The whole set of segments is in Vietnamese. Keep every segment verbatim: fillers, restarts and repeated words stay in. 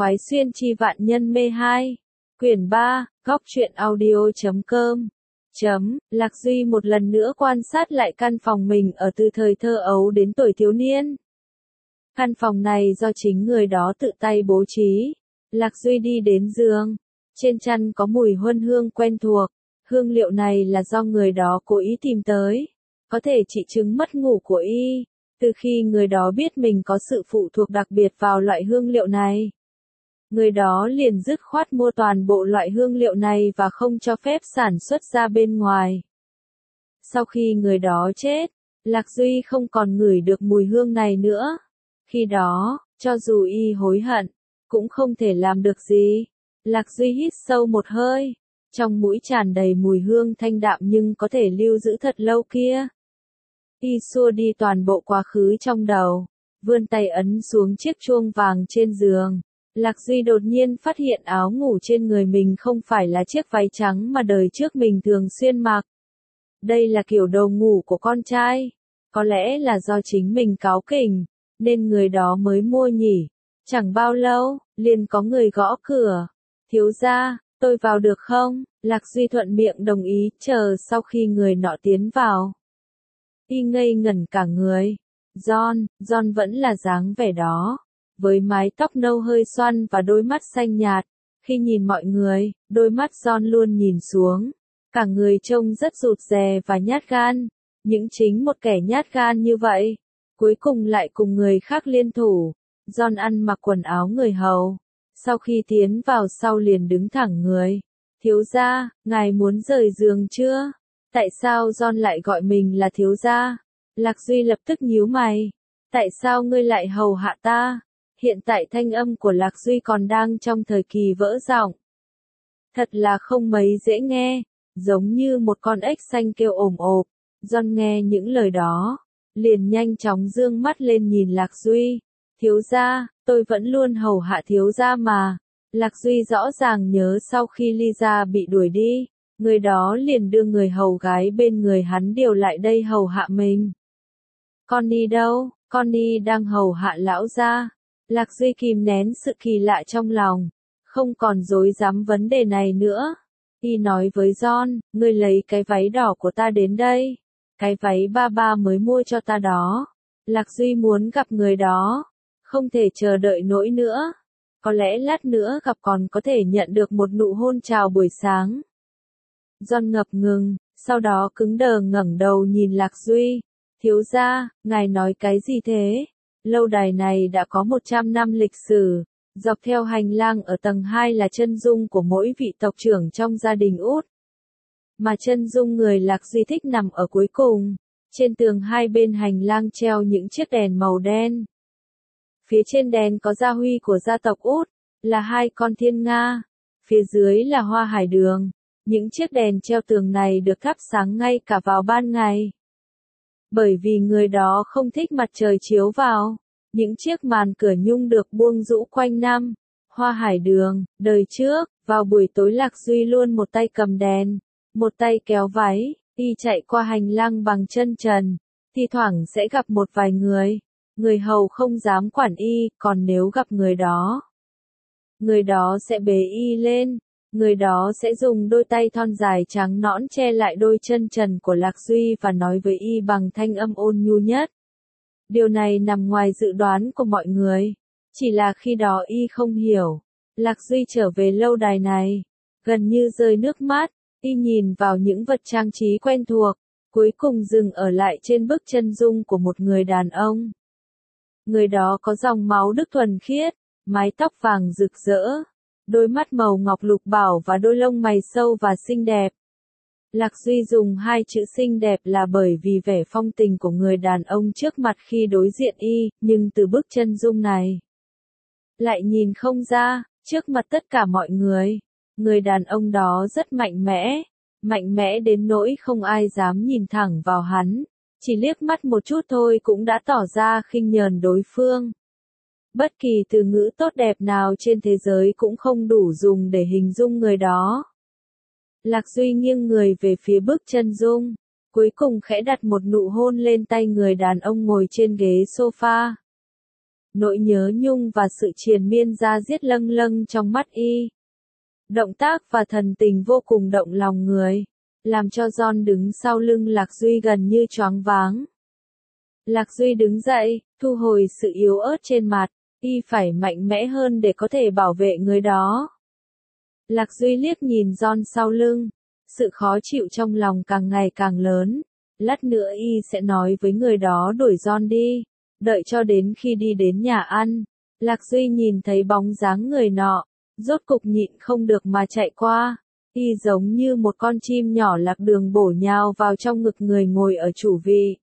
khoái xuyên chi vạn nhân mê hai. Quyển ba, góc truyện audio chấm com. Chấm, Lạc Duy một lần nữa quan sát lại căn phòng mình ở từ thời thơ ấu đến tuổi thiếu niên. Căn phòng này do chính người đó tự tay bố trí. Lạc Duy đi đến giường. Trên chăn có mùi huân hương quen thuộc. Hương liệu này là do người đó cố ý tìm tới. Có thể trị chứng mất ngủ của y. Từ khi người đó biết mình có sự phụ thuộc đặc biệt vào loại hương liệu này, người đó liền dứt khoát mua toàn bộ loại hương liệu này và không cho phép sản xuất ra bên ngoài. Sau khi người đó chết, Lạc Duy không còn ngửi được mùi hương này nữa. Khi đó, cho dù y hối hận, cũng không thể làm được gì. Lạc Duy hít sâu một hơi, trong mũi tràn đầy mùi hương thanh đạm nhưng có thể lưu giữ thật lâu kia. Y xua đi toàn bộ quá khứ trong đầu, vươn tay ấn xuống chiếc chuông vàng trên giường. Lạc Duy đột nhiên phát hiện áo ngủ trên người mình không phải là chiếc váy trắng mà đời trước mình thường xuyên mặc. Đây là kiểu đồ ngủ của con trai. Có lẽ là do chính mình cáu kỉnh, nên người đó mới mua nhỉ. Chẳng bao lâu, liền có người gõ cửa. Thiếu gia, tôi vào được không? Lạc Duy thuận miệng đồng ý, chờ sau khi người nọ tiến vào. Y ngây ngẩn cả người. John, John vẫn là dáng vẻ đó, với mái tóc nâu hơi xoăn và đôi mắt xanh nhạt. Khi nhìn mọi người, đôi mắt John luôn nhìn xuống. Cả người trông rất rụt rè và nhát gan. Những chính một kẻ nhát gan như vậy, cuối cùng lại cùng người khác liên thủ. John ăn mặc quần áo người hầu. Sau khi tiến vào sau liền đứng thẳng người. Thiếu gia, ngài muốn rời giường chưa? Tại sao John lại gọi mình là thiếu gia? Lạc Duy lập tức nhíu mày. Tại sao ngươi lại hầu hạ ta? Hiện tại thanh âm của Lạc Duy còn đang trong thời kỳ vỡ giọng. Thật là không mấy dễ nghe, giống như một con ếch xanh kêu ồm ộp. John nghe những lời đó, liền nhanh chóng dương mắt lên nhìn Lạc Duy. Thiếu gia, tôi vẫn luôn hầu hạ thiếu gia mà. Lạc Duy rõ ràng nhớ sau khi Lisa bị đuổi đi, người đó liền đưa người hầu gái bên người hắn điều lại đây hầu hạ mình. Connie đâu? Connie đang hầu hạ lão gia. Lạc Duy kìm nén sự kỳ lạ trong lòng, không còn dối dám vấn đề này nữa. Y nói với John, ngươi lấy cái váy đỏ của ta đến đây. Cái váy ba ba mới mua cho ta đó. Lạc Duy muốn gặp người đó, không thể chờ đợi nỗi nữa. Có lẽ lát nữa gặp còn có thể nhận được một nụ hôn chào buổi sáng. John ngập ngừng, sau đó cứng đờ ngẩng đầu nhìn Lạc Duy. Thiếu gia, ngài nói cái gì thế? Lâu đài này đã có một trăm năm lịch sử. Dọc theo hành lang ở tầng hai là chân dung của mỗi vị tộc trưởng trong gia đình Út. Mà chân dung người Lạc Duy thích nằm ở cuối cùng. Trên tường hai bên hành lang treo những chiếc đèn màu đen. Phía trên đèn có gia huy của gia tộc Út, là hai con thiên nga. Phía dưới là hoa hải đường. Những chiếc đèn treo tường này được thắp sáng ngay cả vào ban ngày. Bởi vì người đó không thích mặt trời chiếu vào, những chiếc màn cửa nhung được buông rũ quanh năm. Hoa hải đường, đời trước, vào buổi tối Lạc Duy luôn một tay cầm đèn, một tay kéo váy, y chạy qua hành lang bằng chân trần, thi thoảng sẽ gặp một vài người. Người hầu không dám quản y, còn nếu gặp người đó, người đó sẽ bế y lên, người đó sẽ dùng đôi tay thon dài trắng nõn che lại đôi chân trần của Lạc Duy và nói với y bằng thanh âm ôn nhu nhất. Điều này nằm ngoài dự đoán của mọi người, chỉ là khi đó y không hiểu. Lạc Duy trở về lâu đài này, gần như rơi nước mắt, y nhìn vào những vật trang trí quen thuộc, cuối cùng dừng ở lại trên bức chân dung của một người đàn ông. Người đó có dòng máu Đức thuần khiết, mái tóc vàng rực rỡ, đôi mắt màu ngọc lục bảo và đôi lông mày sâu và xinh đẹp. Lạc Duy dùng hai chữ xinh đẹp là bởi vì vẻ phong tình của người đàn ông trước mặt khi đối diện y, nhưng từ bức chân dung này lại nhìn không ra, trước mặt tất cả mọi người, người đàn ông đó rất mạnh mẽ, mạnh mẽ đến nỗi không ai dám nhìn thẳng vào hắn. Chỉ liếc mắt một chút thôi cũng đã tỏ ra khinh nhờn đối phương. Bất kỳ từ ngữ tốt đẹp nào trên thế giới cũng không đủ dùng để hình dung người đó. Lạc Duy nghiêng người về phía bức chân dung, cuối cùng khẽ đặt một nụ hôn lên tay người đàn ông ngồi trên ghế sofa. nỗi nhớ nhung và sự triền miên da diết lâng lâng trong mắt y. Động tác và thần tình vô cùng động lòng người, làm cho John đứng sau lưng Lạc Duy gần như choáng váng. Lạc Duy đứng dậy, thu hồi sự yếu ớt trên mặt, y phải mạnh mẽ hơn để có thể bảo vệ người đó. Lạc Duy liếc nhìn John sau lưng, sự khó chịu trong lòng càng ngày càng lớn. Lát nữa y sẽ nói với người đó đuổi John đi, đợi cho đến khi đi đến nhà ăn. Lạc Duy nhìn thấy bóng dáng người nọ, rốt cục nhịn không được mà chạy qua. Y giống như một con chim nhỏ lạc đường bổ nhào vào trong ngực người ngồi ở chủ vị.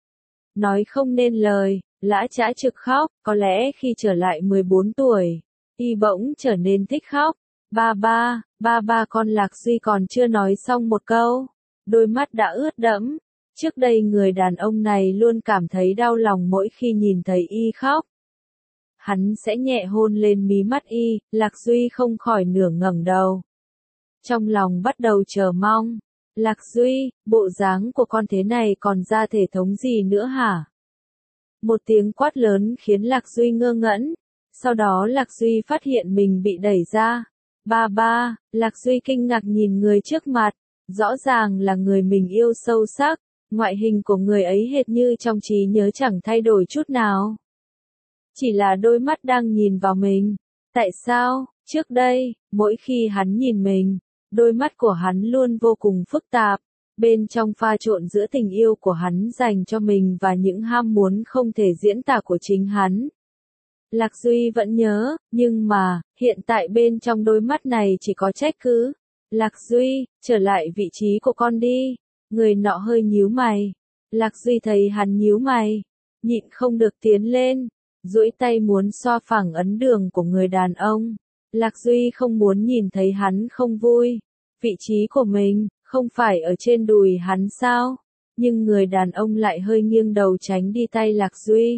Nói không nên lời, lã chã trực khóc, có lẽ khi trở lại mười bốn tuổi, y bỗng trở nên thích khóc. Ba ba, ba ba con Lạc Duy còn chưa nói xong một câu, đôi mắt đã ướt đẫm. Trước đây người đàn ông này luôn cảm thấy đau lòng mỗi khi nhìn thấy y khóc. Hắn sẽ nhẹ hôn lên mí mắt y, Lạc Duy không khỏi nửa ngẩng đầu. Trong lòng bắt đầu chờ mong. Lạc Duy, bộ dáng của con thế này còn ra thể thống gì nữa hả? Một tiếng quát lớn khiến Lạc Duy ngơ ngẩn. Sau đó Lạc Duy phát hiện mình bị đẩy ra. Ba ba, Lạc Duy kinh ngạc nhìn người trước mặt. Rõ ràng là người mình yêu sâu sắc. Ngoại hình của người ấy hệt như trong trí nhớ chẳng thay đổi chút nào. Chỉ là đôi mắt đang nhìn vào mình. Tại sao, trước đây, mỗi khi hắn nhìn mình, đôi mắt của hắn luôn vô cùng phức tạp, bên trong pha trộn giữa tình yêu của hắn dành cho mình và những ham muốn không thể diễn tả của chính hắn. Lạc Duy vẫn nhớ, nhưng mà, hiện tại bên trong đôi mắt này chỉ có trách cứ. Lạc Duy, trở lại vị trí của con đi. Người nọ hơi nhíu mày. Lạc Duy thấy hắn nhíu mày, nhịn không được tiến lên, duỗi tay muốn xoa phẳng ấn đường của người đàn ông. Lạc Duy không muốn nhìn thấy hắn không vui. Vị trí của mình, không phải ở trên đùi hắn sao? Nhưng người đàn ông lại hơi nghiêng đầu tránh đi tay Lạc Duy.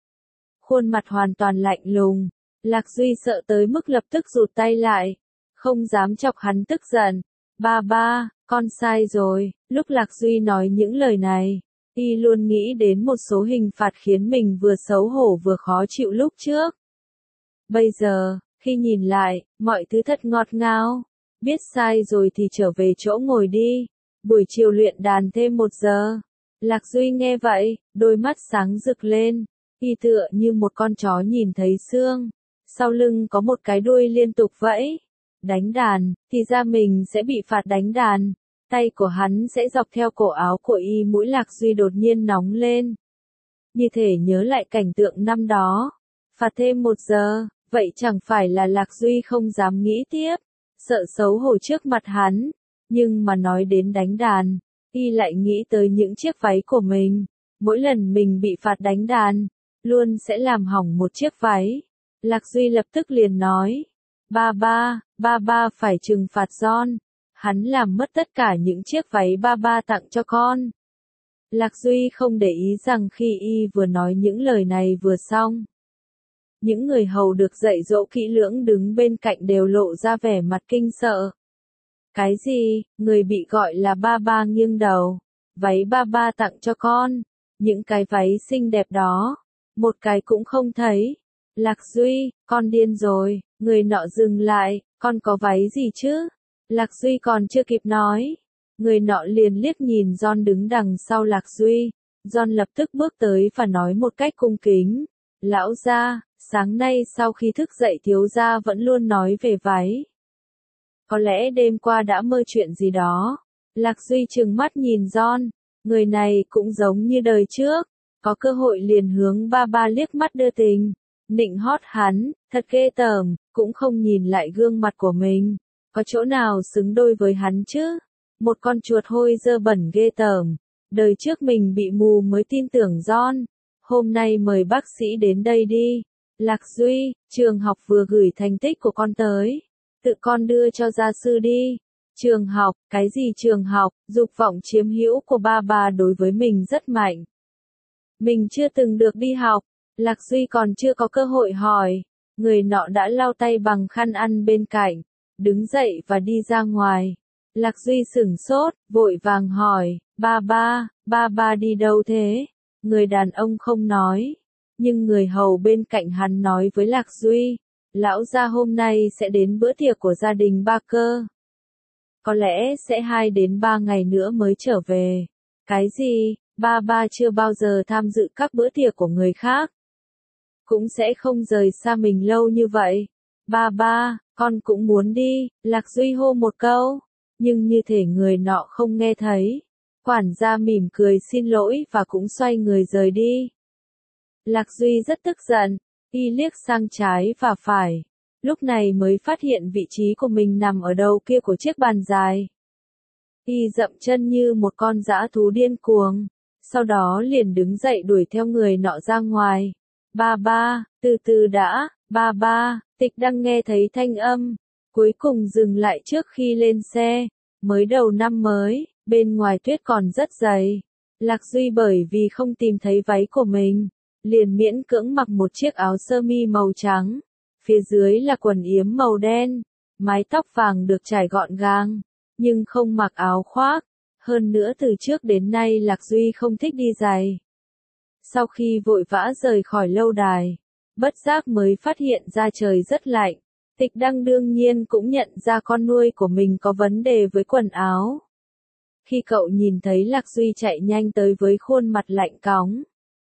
Khuôn mặt hoàn toàn lạnh lùng. Lạc Duy sợ tới mức lập tức rụt tay lại, không dám chọc hắn tức giận. Ba ba, con sai rồi. Lúc Lạc Duy nói những lời này, y luôn nghĩ đến một số hình phạt khiến mình vừa xấu hổ vừa khó chịu lúc trước. Bây giờ, khi nhìn lại, mọi thứ thật ngọt ngào. Biết sai rồi thì trở về chỗ ngồi đi. Buổi chiều luyện đàn thêm một giờ. Lạc Duy nghe vậy, đôi mắt sáng rực lên. Y tựa như một con chó nhìn thấy xương. Sau lưng có một cái đuôi liên tục vẫy. Đánh đàn, thì ra mình sẽ bị phạt đánh đàn. Tay của hắn sẽ dọc theo cổ áo của y. Mũi Lạc Duy đột nhiên nóng lên. Như thể nhớ lại cảnh tượng năm đó. Phạt thêm một giờ, vậy chẳng phải là Lạc Duy không dám nghĩ tiếp. Sợ xấu hổ trước mặt hắn. Nhưng mà nói đến đánh đàn, y lại nghĩ tới những chiếc váy của mình. Mỗi lần mình bị phạt đánh đàn, luôn sẽ làm hỏng một chiếc váy. Lạc Duy lập tức liền nói. Ba ba, ba ba phải trừng phạt John. Hắn làm mất tất cả những chiếc váy ba ba tặng cho con. Lạc Duy không để ý rằng khi y vừa nói những lời này vừa xong, những người hầu được dạy dỗ kỹ lưỡng đứng bên cạnh đều lộ ra vẻ mặt kinh sợ. Cái gì? Người bị gọi là ba ba nghiêng đầu. Váy ba ba tặng cho con. Những cái váy xinh đẹp đó, một cái cũng không thấy. Lạc Duy, con điên rồi. Người nọ dừng lại, con có váy gì chứ? Lạc Duy còn chưa kịp nói. Người nọ liền liếc nhìn John đứng đằng sau Lạc Duy. John lập tức bước tới và nói một cách cung kính. Lão gia, sáng nay sau khi thức dậy thiếu gia vẫn luôn nói về váy. Có lẽ đêm qua đã mơ chuyện gì đó. Lạc Duy trừng mắt nhìn John. Người này cũng giống như đời trước. Có cơ hội liền hướng ba ba liếc mắt đưa tình. Nịnh hót hắn, thật ghê tởm, cũng không nhìn lại gương mặt của mình. Có chỗ nào xứng đôi với hắn chứ? Một con chuột hôi dơ bẩn ghê tởm. Đời trước mình bị mù mới tin tưởng John. Hôm nay mời bác sĩ đến đây đi. Lạc Duy, trường học vừa gửi thành tích của con tới. Tự con đưa cho gia sư đi. Trường học, cái gì trường học? Dục vọng chiếm hữu của ba ba đối với mình rất mạnh. Mình chưa từng được đi học. Lạc Duy còn chưa có cơ hội hỏi. Người nọ đã lau tay bằng khăn ăn bên cạnh. Đứng dậy và đi ra ngoài. Lạc Duy sửng sốt, vội vàng hỏi. Ba ba, ba ba đi đâu thế? Người đàn ông không nói. Nhưng người hầu bên cạnh hắn nói với Lạc Duy, lão gia hôm nay sẽ đến bữa tiệc của gia đình Ba Cơ. Có lẽ sẽ hai đến ba ngày nữa mới trở về. Cái gì, ba ba chưa bao giờ tham dự các bữa tiệc của người khác. Cũng sẽ không rời xa mình lâu như vậy. Ba ba, con cũng muốn đi, Lạc Duy hô một câu. Nhưng như thể người nọ không nghe thấy. Quản gia mỉm cười xin lỗi và cũng xoay người rời đi. Lạc Duy rất tức giận, y liếc sang trái và phải. Lúc này mới phát hiện vị trí của mình nằm ở đầu kia của chiếc bàn dài. Y dậm chân như một con dã thú điên cuồng. Sau đó liền đứng dậy đuổi theo người nọ ra ngoài. Ba ba, từ từ đã, ba ba, Tịch Đăng nghe thấy thanh âm. Cuối cùng dừng lại trước khi lên xe. Mới đầu năm mới, bên ngoài tuyết còn rất dày. Lạc Duy bởi vì không tìm thấy váy của mình, liền miễn cưỡng mặc một chiếc áo sơ mi màu trắng. Phía dưới là quần yếm màu đen, mái tóc vàng được trải gọn gàng, nhưng không mặc áo khoác. Hơn nữa từ trước đến nay Lạc Duy không thích đi giày. Sau khi vội vã rời khỏi lâu đài, bất giác mới phát hiện ra trời rất lạnh. Tịch Đăng đương nhiên cũng nhận ra con nuôi của mình có vấn đề với quần áo. Khi cậu nhìn thấy Lạc Duy chạy nhanh tới với khuôn mặt lạnh cóng,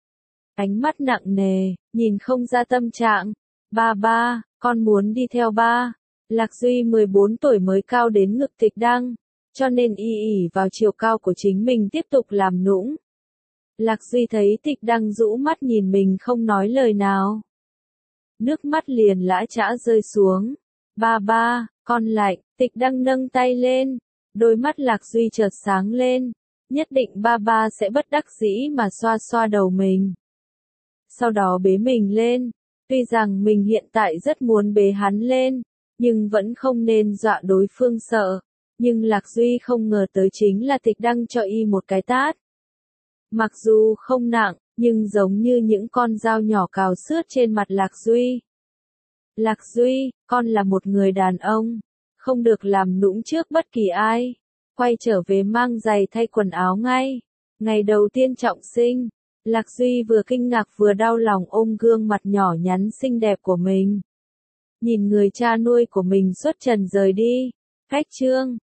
ánh mắt nặng nề, nhìn không ra tâm trạng. Ba ba, con muốn đi theo ba. Lạc Duy mười bốn tuổi mới cao đến ngực Tịch Đăng, cho nên y ỉ vào chiều cao của chính mình tiếp tục làm nũng. Lạc Duy thấy Tịch Đăng rũ mắt nhìn mình không nói lời nào. Nước mắt liền lã chã rơi xuống. Ba ba, con lạnh. Tịch Đăng nâng tay lên. Đôi mắt Lạc Duy chợt sáng lên. Nhất định ba ba sẽ bất đắc dĩ mà xoa xoa đầu mình. Sau đó bế mình lên. Tuy rằng mình hiện tại rất muốn bế hắn lên, nhưng vẫn không nên dọa đối phương sợ. Nhưng Lạc Duy không ngờ tới chính là Tịch Đăng cho y một cái tát. Mặc dù không nặng, nhưng giống như những con dao nhỏ cào xước trên mặt Lạc Duy. Lạc Duy, con là một người đàn ông, không được làm nũng trước bất kỳ ai. Quay trở về mang giày thay quần áo ngay. Ngày đầu tiên trọng sinh, Lạc Duy vừa kinh ngạc vừa đau lòng ôm gương mặt nhỏ nhắn xinh đẹp của mình. Nhìn người cha nuôi của mình xuất trần rời đi. Cách chương